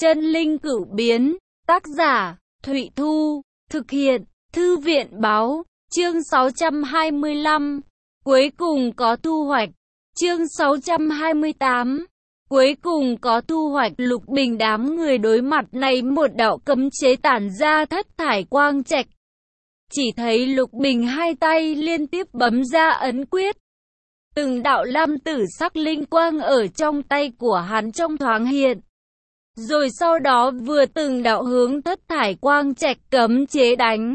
Chân linh cửu biến, tác giả, Thụy Thu, thực hiện, Thư viện báo, chương 625, cuối cùng có thu hoạch, chương 628, cuối cùng có thu hoạch. Lục Bình đám người đối mặt này một đạo cấm chế tản ra thất thải quang trạch. Chỉ thấy Lục Bình hai tay liên tiếp bấm ra ấn quyết. Từng đạo lam tử sắc linh quang ở trong tay của hắn trong thoáng hiện. Rồi sau đó vừa từng đạo hướng thất thải quang trạch cấm chế đánh.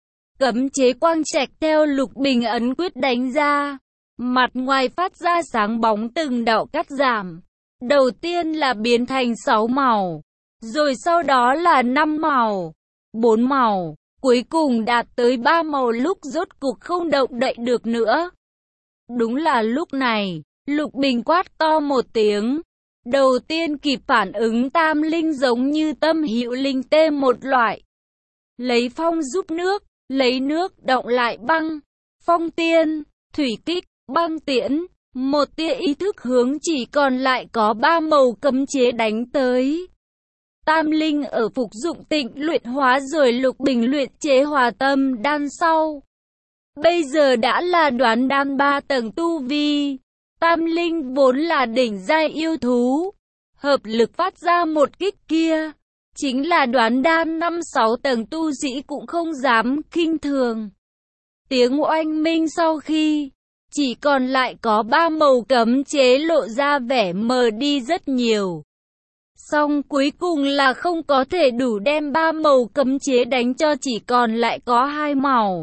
Cấm chế quang trạch theo Lục Bình ấn quyết đánh ra. Mặt ngoài phát ra sáng bóng từng đạo cắt giảm. Đầu tiên là biến thành 6 màu. Rồi sau đó là 5 màu, 4 màu. Cuối cùng đạt tới 3 màu lúc rốt cục không động đậy được nữa. Đúng là lúc này, Lục Bình quát to một tiếng. Đầu tiên kịp phản ứng tam linh giống như tâm hữu linh tê một loại. Lấy phong giúp nước, lấy nước động lại băng. Phong tiên, thủy kích, băng tiễn. Một tia ý thức hướng chỉ còn lại có 3 màu cấm chế đánh tới. Tam linh ở phục dụng tịnh luyện hóa rồi Lục Bình luyện chế hòa tâm đan sau. Bây giờ đã là đoán đan 3 tầng tu vi. Tam linh vốn là đỉnh giai yêu thú. Hợp lực phát ra một kích kia. Chính là đoán đan 5-6 tầng tu sĩ cũng không dám khinh thường. Tiếng oanh minh sau khi chỉ còn lại có 3 màu cấm chế lộ ra vẻ mờ đi rất nhiều. Song cuối cùng là không có thể đủ đem 3 màu cấm chế đánh cho chỉ còn lại có 2 màu.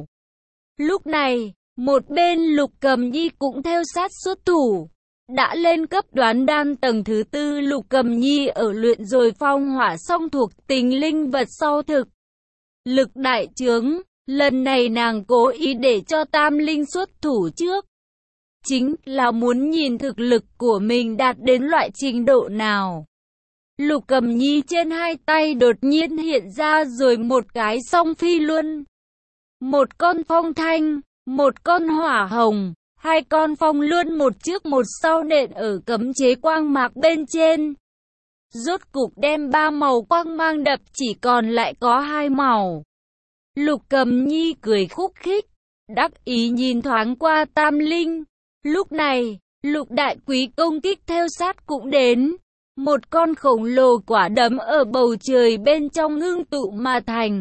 Lúc này, một bên Lục Cầm Nhi cũng theo sát xuất thủ. Đã lên cấp đoán đan tầng thứ 4, Lục Cầm Nhi ở luyện rồi phong hỏa song thuộc tính linh vật sau thực. Lực đại trướng, lần này nàng cố ý để cho tam linh xuất thủ trước. Chính là muốn nhìn thực lực của mình đạt đến loại trình độ nào. Lục Cầm Nhi trên hai tay đột nhiên hiện ra rồi một cái song phi luân. Một con phong thanh, một con hỏa hồng, 2 con phong luân một trước một sau nện ở cấm chế quang mạc bên trên. Rốt cục đem 3 màu quang mang đập chỉ còn lại có 2 màu. Lục Cầm Nhi cười khúc khích, đắc ý nhìn thoáng qua tam linh. Lúc này, Lục Đại Quý công kích theo sát cũng đến. Một con khổng lồ quả đấm ở bầu trời bên trong ngưng tụ mà thành.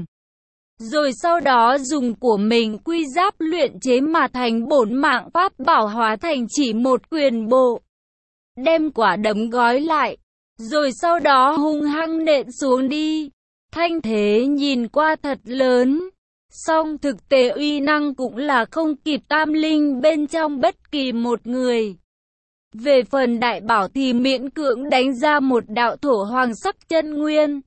Rồi sau đó dùng của mình quy giáp luyện chế mà thành bổn mạng pháp bảo hóa thành chỉ một quyền bộ. Đem quả đấm gói lại. Rồi sau đó hung hăng nện xuống đi. Thanh thế nhìn qua thật lớn. Song thực tế uy năng cũng là không kịp tam linh bên trong bất kỳ một người. Về phần đại bảo thì miễn cưỡng đánh ra một đạo thổ hoàng sắc chân nguyên.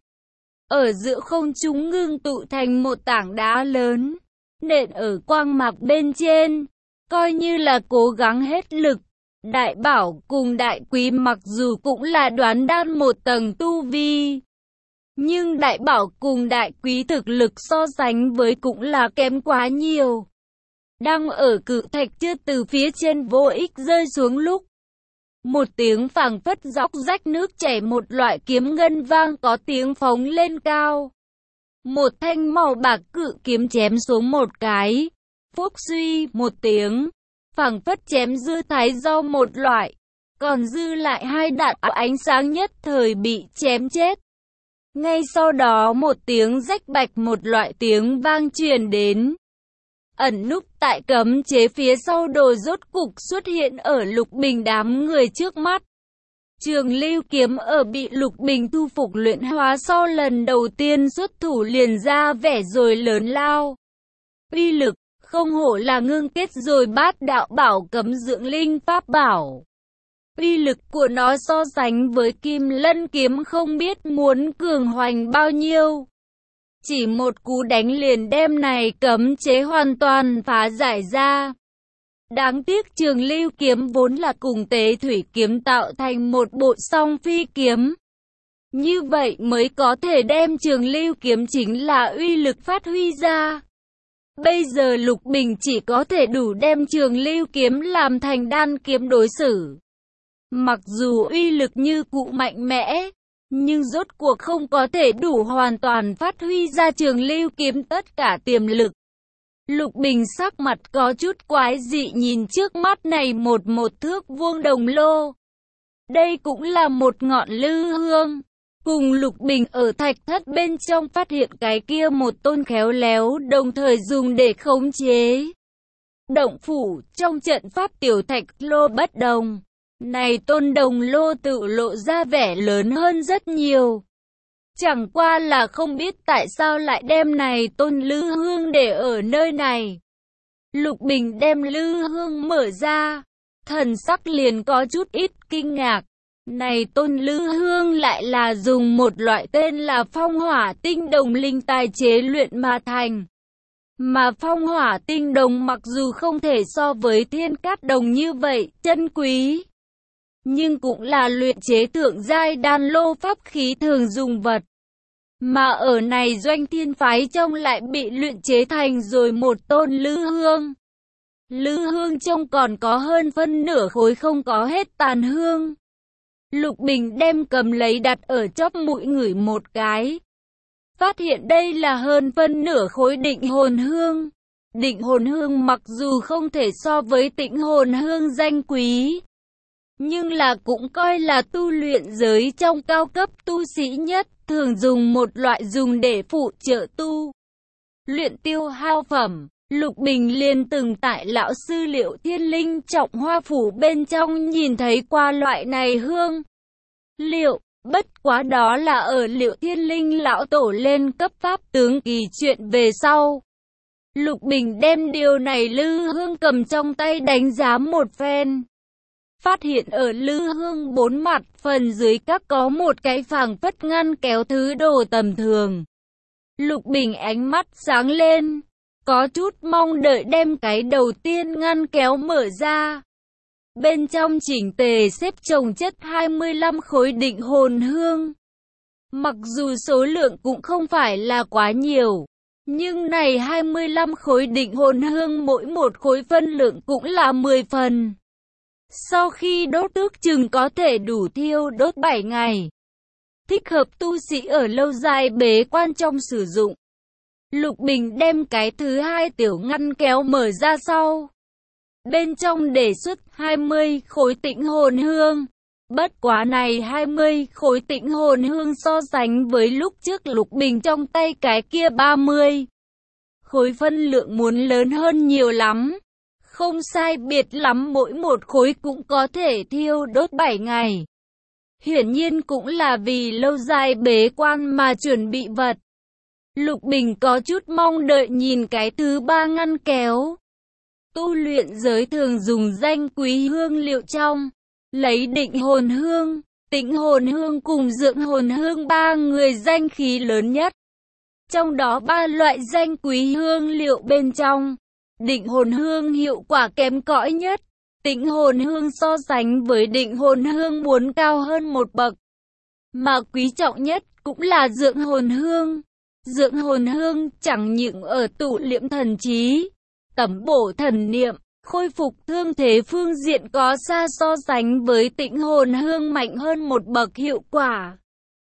Ở giữa không trung ngưng tụ thành một tảng đá lớn, nện ở quang mạc bên trên, coi như là cố gắng hết lực. Đại bảo cùng đại quý mặc dù cũng là đoán đan 1 tầng tu vi. Nhưng đại bảo cùng đại quý thực lực so sánh với cũng là kém quá nhiều. Đang ở cự thạch chưa từ phía trên vô ích rơi xuống lúc. Một tiếng phảng phất róc rách nước chảy một loại kiếm ngân vang có tiếng phóng lên cao. Một thanh màu bạc cự kiếm chém xuống một cái. Phốc suy một tiếng. Phảng phất chém dư thái do một loại. Còn dư lại 2 đạn ánh sáng nhất thời bị chém chết. Ngay sau đó một tiếng rách bạch một loại tiếng vang truyền đến. Ẩn núp tại cấm chế phía sau đồ rốt cục xuất hiện ở Lục Bình đám người trước mắt. Trường Lưu kiếm ở bị Lục Bình thu phục luyện hóa sau lần đầu tiên xuất thủ liền ra vẻ rồi lớn lao. Uy lực, không hổ là ngưng kết rồi bát đạo bảo cấm dưỡng linh pháp bảo. Uy lực của nó so sánh với Kim Lân kiếm không biết muốn cường hoành bao nhiêu. Chỉ một cú đánh liền đem này cấm chế hoàn toàn phá giải ra. Đáng tiếc Trường Lưu kiếm vốn là cùng Tế Thủy kiếm tạo thành một bộ song phi kiếm. Như vậy mới có thể đem Trường Lưu kiếm chính là uy lực phát huy ra. Bây giờ Lục Bình chỉ có thể đủ đem Trường Lưu kiếm làm thành đan kiếm đối xử. Mặc dù uy lực như cũ mạnh mẽ, nhưng rốt cuộc không có thể đủ hoàn toàn phát huy ra Trường Lưu kiếm tất cả tiềm lực. Lục Bình sắc mặt có chút quái dị nhìn trước mắt này một thước vuông đồng lô. Đây cũng là một ngọn lư hương. Cùng Lục Bình ở thạch thất bên trong phát hiện cái kia một tôn khéo léo đồng thời dùng để khống chế động phủ trong trận pháp tiểu thạch lô bất đồng. Này tôn đồng lô tự lộ ra vẻ lớn hơn rất nhiều. Chẳng qua là không biết tại sao lại đem này tôn lư hương để ở nơi này. Lục Bình đem lư hương mở ra, thần sắc liền có chút ít kinh ngạc. Này tôn lư hương lại là dùng một loại tên là phong hỏa tinh đồng linh tài chế luyện mà thành. Mà phong hỏa tinh đồng mặc dù không thể so với thiên cát đồng như vậy chân quý, nhưng cũng là luyện chế thượng giai đan lô pháp khí thường dùng vật. Mà ở này Doanh Thiên phái trong lại bị luyện chế thành rồi một tôn lư hương. Lư hương trong còn có hơn phân nửa khối không có hết tàn hương. Lục Bình đem cầm lấy đặt ở chóp mũi ngửi một cái. Phát hiện đây là hơn phân nửa khối định hồn hương. Định hồn hương mặc dù không thể so với tĩnh hồn hương danh quý, nhưng là cũng coi là tu luyện giới trong cao cấp tu sĩ nhất, thường dùng một loại dùng để phụ trợ tu luyện tiêu hao phẩm. Lục Bình liền từng tại lão sư Liệu Thiên Linh Trọng Hoa phủ bên trong nhìn thấy qua loại này hương liệu, bất quá đó là ở Liệu Thiên Linh lão tổ lên cấp pháp tướng kỳ chuyện về sau. Lục Bình đem điều này lư hương cầm trong tay đánh giá một phen. Phát hiện ở lư hương bốn mặt phần dưới các có một cái phảng phất ngăn kéo thứ đồ tầm thường. Lục Bình ánh mắt sáng lên, có chút mong đợi đem cái đầu tiên ngăn kéo mở ra. Bên trong chỉnh tề xếp chồng chất 25 khối định hồn hương. Mặc dù số lượng cũng không phải là quá nhiều, nhưng này 25 khối định hồn hương mỗi một khối phân lượng cũng là 10 phần. Sau khi đốt ước chừng có thể đủ thiêu đốt 7 ngày. Thích hợp tu sĩ ở lâu dài bế quan trong sử dụng. Lục Bình đem cái thứ hai tiểu ngăn kéo mở ra sau. Bên trong đề xuất 20 khối tĩnh hồn hương. Bất quá này 20 khối tĩnh hồn hương so sánh với lúc trước Lục Bình trong tay cái kia 30 khối phân lượng muốn lớn hơn nhiều lắm. Không sai biệt lắm mỗi một khối cũng có thể thiêu đốt 7 ngày. Hiển nhiên cũng là vì lâu dài bế quan mà chuẩn bị vật. Lục Bình có chút mong đợi nhìn cái thứ ba ngăn kéo. Tu luyện giới thường dùng danh quý hương liệu trong, lấy định hồn hương, tĩnh hồn hương cùng dưỡng hồn hương ba người danh khí lớn nhất. Trong đó ba loại danh quý hương liệu bên trong, định hồn hương hiệu quả kém cỏi nhất. Tĩnh hồn hương so sánh với định hồn hương muốn cao hơn một bậc. Mà quý trọng nhất cũng là dưỡng hồn hương. Dưỡng hồn hương chẳng những ở tụ liễm thần trí, tẩm bổ thần niệm, khôi phục thương thế phương diện có xa so sánh với tĩnh hồn hương mạnh hơn một bậc hiệu quả.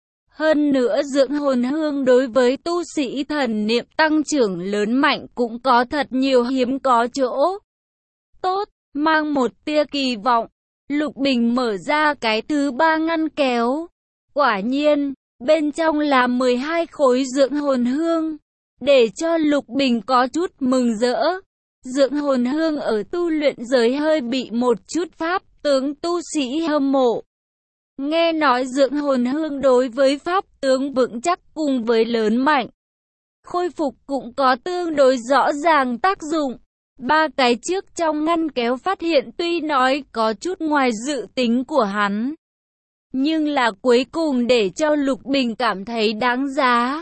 Hơn nữa dưỡng hồn hương đối với tu sĩ thần niệm tăng trưởng lớn mạnh cũng có thật nhiều hiếm có chỗ tốt, mang một tia kỳ vọng. Lục Bình mở ra cái thứ ba ngăn kéo. Quả nhiên, bên trong là 12 khối dưỡng hồn hương. Để cho Lục Bình có chút mừng rỡ. Dưỡng hồn hương ở tu luyện giới hơi bị một chút pháp tướng tu sĩ hâm mộ. Nghe nói dưỡng hồn hương đối với pháp tướng vững chắc cùng với lớn mạnh, khôi phục cũng có tương đối rõ ràng tác dụng. Ba cái trước trong ngăn kéo phát hiện tuy nói có chút ngoài dự tính của hắn, nhưng là cuối cùng để cho Lục Bình cảm thấy đáng giá.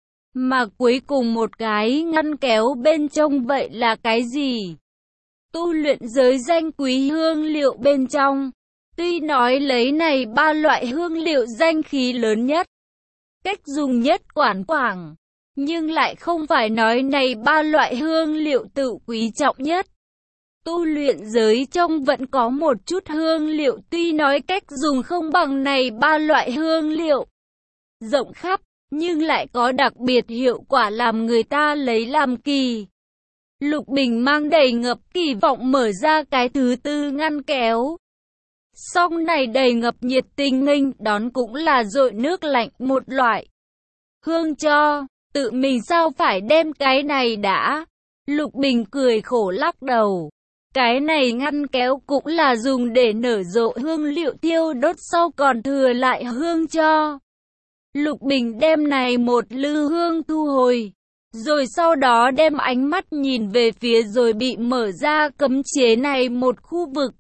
Mà cuối cùng một cái ngăn kéo bên trong vậy là cái gì? Tu luyện giới danh quý hương liệu bên trong. Tuy nói lấy này ba loại hương liệu danh khí lớn nhất, cách dùng nhất quảng quảng, nhưng lại không phải nói này ba loại hương liệu tự quý trọng nhất. Tu luyện giới trong vẫn có một chút hương liệu tuy nói cách dùng không bằng này ba loại hương liệu, rộng khắp, nhưng lại có đặc biệt hiệu quả làm người ta lấy làm kỳ. Lục Bình mang đầy ngập kỳ vọng mở ra cái thứ tư ngăn kéo. Song này đầy ngập nhiệt tình nghênh đón cũng là dội nước lạnh một loại. Hương cho, tự mình sao phải đem cái này đã? Lục Bình cười khổ lắc đầu. Cái này ngăn kéo cũng là dùng để nở rộ hương liệu thiêu đốt sau còn thừa lại hương cho. Lục Bình đem này một lư hương thu hồi. Rồi sau đó đem ánh mắt nhìn về phía rồi bị mở ra cấm chế này một khu vực.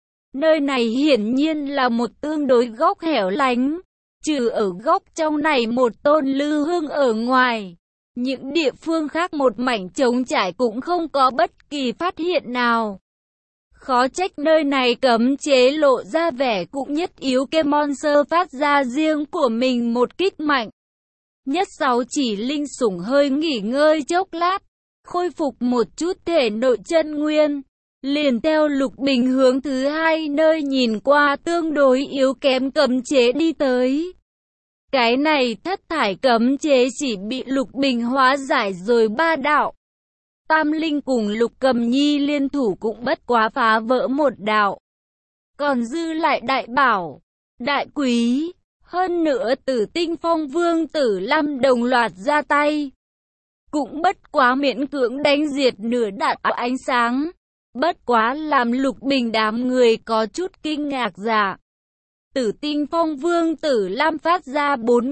Nơi này hiển nhiên là một tương đối góc hẻo lánh. Trừ ở góc trong này một tôn lư hương ở ngoài. Những địa phương khác một mảnh trống trải cũng không có bất kỳ phát hiện nào. Khó trách nơi này cấm chế lộ ra vẻ cũng nhất yếu cái monster phát ra riêng của mình một kích mạnh. Nhất Sáu chỉ linh sủng hơi nghỉ ngơi chốc lát, khôi phục một chút thể nội chân nguyên. Liền theo Lục Bình hướng thứ hai nơi nhìn qua tương đối yếu kém cấm chế đi tới. Cái này thất thải cấm chế chỉ bị Lục Bình hóa giải rồi ba đạo. Tam Linh cùng Lục Cầm Nhi liên thủ cũng bất quá phá vỡ một đạo. Còn dư lại đại bảo, đại quý, hơn nữa Tử Tinh Phong Vương Tử Lam đồng loạt ra tay. Cũng bất quá miễn cưỡng đánh diệt nửa đạo ánh sáng. Bất quá làm Lục Bình đám người có chút kinh ngạc dạ. Tử Tinh Phong Vương Tử Lam phát ra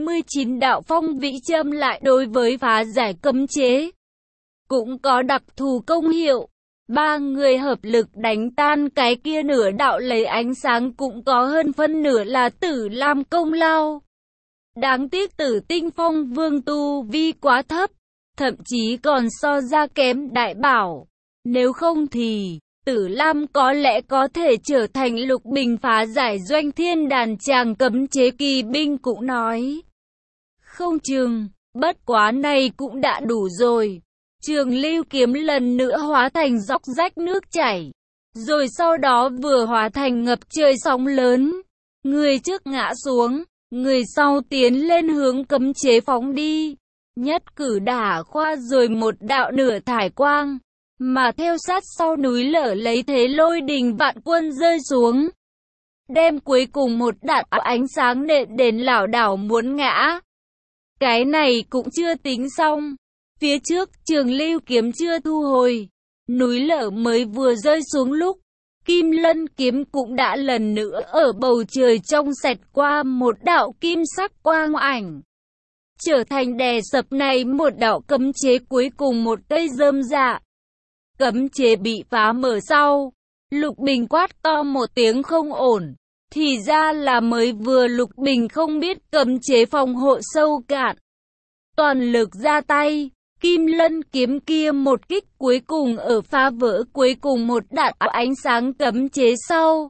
49 đạo phong vĩ châm lại đối với phá giải cấm chế. Cũng có đặc thù công hiệu. Ba người hợp lực đánh tan cái kia nửa đạo lấy ánh sáng cũng có hơn phân nửa là Tử Lam công lao. Đáng tiếc Tử Tinh Phong Vương tu vi quá thấp, thậm chí còn so ra kém đại bảo. Nếu không thì Tử Lam có lẽ có thể trở thành Lục Bình phá giải doanh thiên đàn tràng cấm chế kỳ binh cũng nói. Không chừng, bất quá này cũng đã đủ rồi. Trường Lưu kiếm lần nữa hóa thành dốc rách nước chảy. Rồi sau đó vừa hóa thành ngập trời sóng lớn. Người trước ngã xuống, người sau tiến lên hướng cấm chế phóng đi. Nhất cử đả khoa rồi một đạo nửa thải quang. Mà theo sát sau núi lở lấy thế lôi đình vạn quân rơi xuống. Đem cuối cùng một đạo ánh sáng nện đến lảo đảo muốn ngã. Cái này cũng chưa tính xong. Phía trước Trường Lưu kiếm chưa thu hồi. Núi lở mới vừa rơi xuống lúc. Kim Lân kiếm cũng đã lần nữa ở bầu trời trong xẹt qua một đạo kim sắc quang ảnh. Trở thành đè sập này một đạo cấm chế cuối cùng một cây rơm dạ. Cấm chế bị phá mở sau. Lục Bình quát to một tiếng không ổn. Thì ra là mới vừa Lục Bình không biết cấm chế phòng hộ sâu cạn. Toàn lực ra tay. Kim Lân kiếm kia một kích cuối cùng ở phá vỡ cuối cùng một đạo ánh sáng cấm chế sau.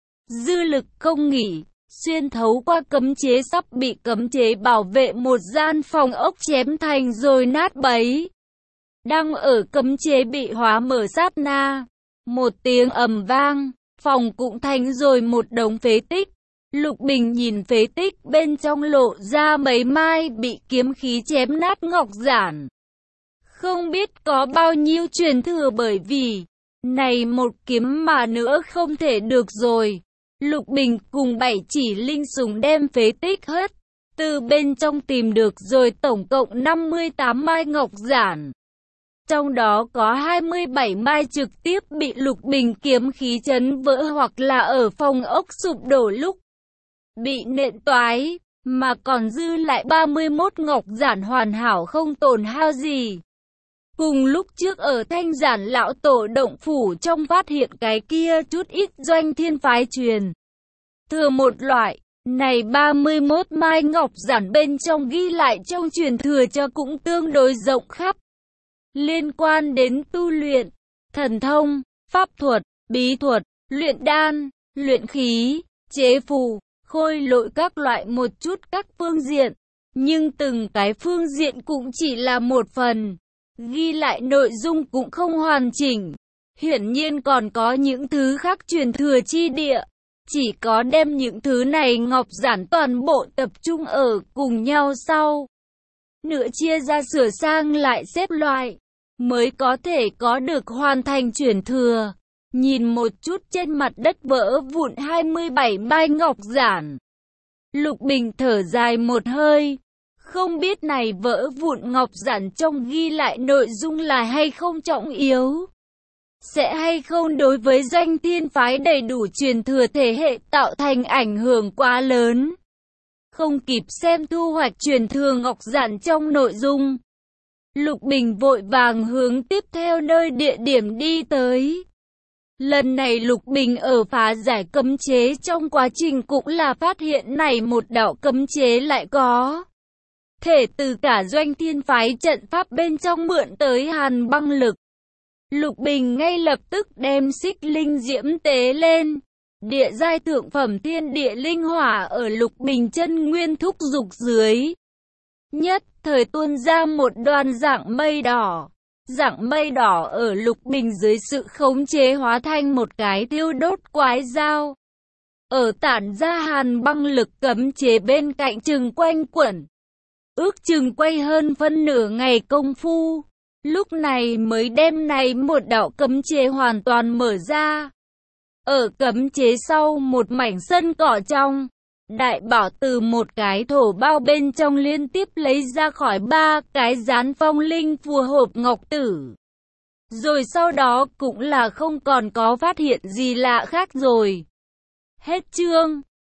Dư lực không nghỉ, xuyên thấu qua cấm chế sắp bị cấm chế bảo vệ một gian phòng ốc chém thành rồi nát bấy. Đang ở cấm chế bị hóa mở sát na. Một tiếng ầm vang, phòng cũng thành rồi một đống phế tích. Lục Bình nhìn phế tích bên trong lộ ra mấy mai bị kiếm khí chém nát ngọc giản. Không biết có bao nhiêu truyền thừa bởi vì, này một kiếm mà nữa không thể được rồi. Lục Bình cùng 7 chỉ linh sủng đem phế tích hết, từ bên trong tìm được rồi tổng cộng 58 mai ngọc giản. Trong đó có 27 mai trực tiếp bị Lục Bình kiếm khí chấn vỡ hoặc là ở phòng ốc sụp đổ lúc bị nện toái, mà còn dư lại 31 ngọc giản hoàn hảo không tổn hao gì. Cùng lúc trước ở Thanh Giản lão tổ động phủ trong phát hiện cái kia chút ít doanh thiên phái truyền thừa một loại, này 31 mai ngọc giản bên trong ghi lại trong truyền thừa cho cũng tương đối rộng khắp. Liên quan đến tu luyện, thần thông, pháp thuật, bí thuật, luyện đan, luyện khí, chế phù, khôi lỗi các loại một chút các phương diện. Nhưng từng cái phương diện cũng chỉ là một phần. Ghi lại nội dung cũng không hoàn chỉnh. Hiển nhiên còn có những thứ khác truyền thừa chi địa. Chỉ có đem những thứ này ngọc giản toàn bộ tập trung ở cùng nhau sau. Nữa chia ra sửa sang lại xếp loại, mới có thể có được hoàn thành chuyển thừa. Nhìn một chút trên mặt đất vỡ vụn 27 mai ngọc giản. Lục Bình thở dài một hơi. Không biết này vỡ vụn ngọc giản trong ghi lại nội dung là hay không trọng yếu. Sẽ hay không đối với Doanh Thiên phái đầy đủ truyền thừa thế hệ tạo thành ảnh hưởng quá lớn. Không kịp xem thu hoạch truyền thừa ngọc giản trong nội dung. Lục Bình vội vàng hướng tiếp theo nơi địa điểm đi tới. Lần này Lục Bình ở phá giải cấm chế trong quá trình cũng là phát hiện này một đạo cấm chế lại có thể từ cả Doanh Thiên phái trận pháp bên trong mượn tới hàn băng lực. Lục Bình ngay lập tức đem xích linh diễm tế lên. Địa giai thượng phẩm thiên địa linh hỏa ở Lục Bình chân nguyên thúc dục dưới. Nhất thời tuôn ra một đoàn dạng mây đỏ. Dạng mây đỏ ở Lục Bình dưới sự khống chế hóa thành một cái thiêu đốt quái dao. Ở tản ra hàn băng lực cấm chế bên cạnh chừng quanh quẩn. Ước chừng quay hơn phân nửa ngày công phu. Lúc này mới đem này một đạo cấm chế hoàn toàn mở ra. Ở cấm chế sau một mảnh sân cỏ trong, Đại Bảo từ một cái thổ bao bên trong liên tiếp lấy ra khỏi 3 cái dán phong linh phù hộp ngọc tử. Rồi sau đó cũng là không còn có phát hiện gì lạ khác rồi. Hết chương.